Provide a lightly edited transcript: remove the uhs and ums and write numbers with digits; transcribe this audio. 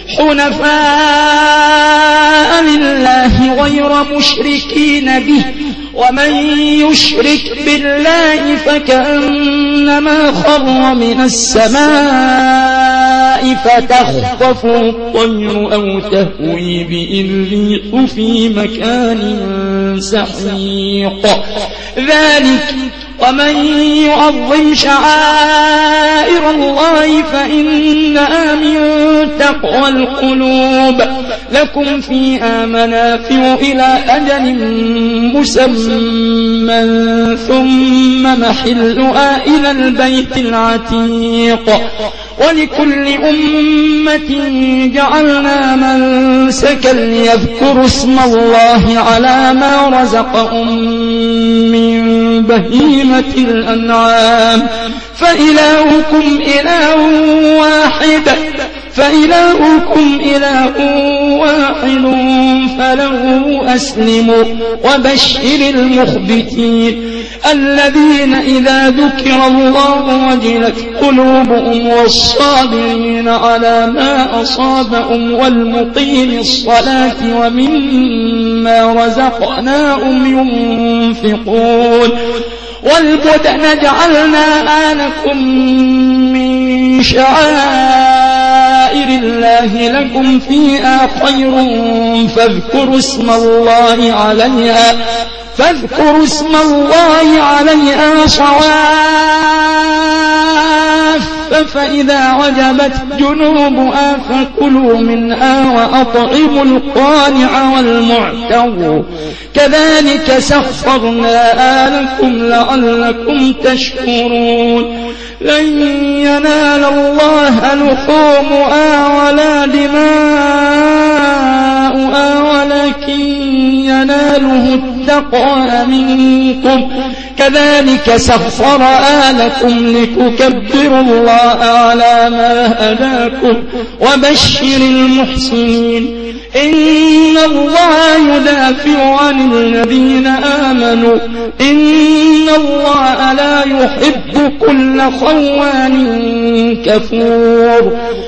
حنفاء لله غير مشركين به ومن يشرك بالله فكأنما خر من السماء فتخطفه الطير أو تهوي به الريح في مكان سحيق ذلك ومن يعظم شعائر الله فإنها من تقوى القلوب لكم فيها منافع إلى أجل مسمى ثم محلها إلى البيت العتيق ولكل أمة جعلنا منسكا ليذكروا اسم الله على ما رزقهم من بهيمة الأنعام فإلهكم إله واحد فله أسلموا وبشر المخبتين الذين إذا ذكر الله وجلت قلوبهم والصابرين على ما أصابهم والمقيم الصلاة ومما رزقناهم ينفقون والبدن جعلناها لكم من شعائر الله لكم فيها خير فاذكروا اسم الله عليها صواف فإذا وجبت جنوبها فكلوا منها وأطعموا القانع والمعتر كذلك سخرناها لكم لعلكم تشكرون لن ينال الله لحومها ولا دماؤها ولكن يناله التقوى منكم كذلك سخرها لكم لتكبروا الله على ما هداكم وبشر المحسنين إن الله يدافع عن الذين آمنوا إن الله لا يحب كل خوان كفور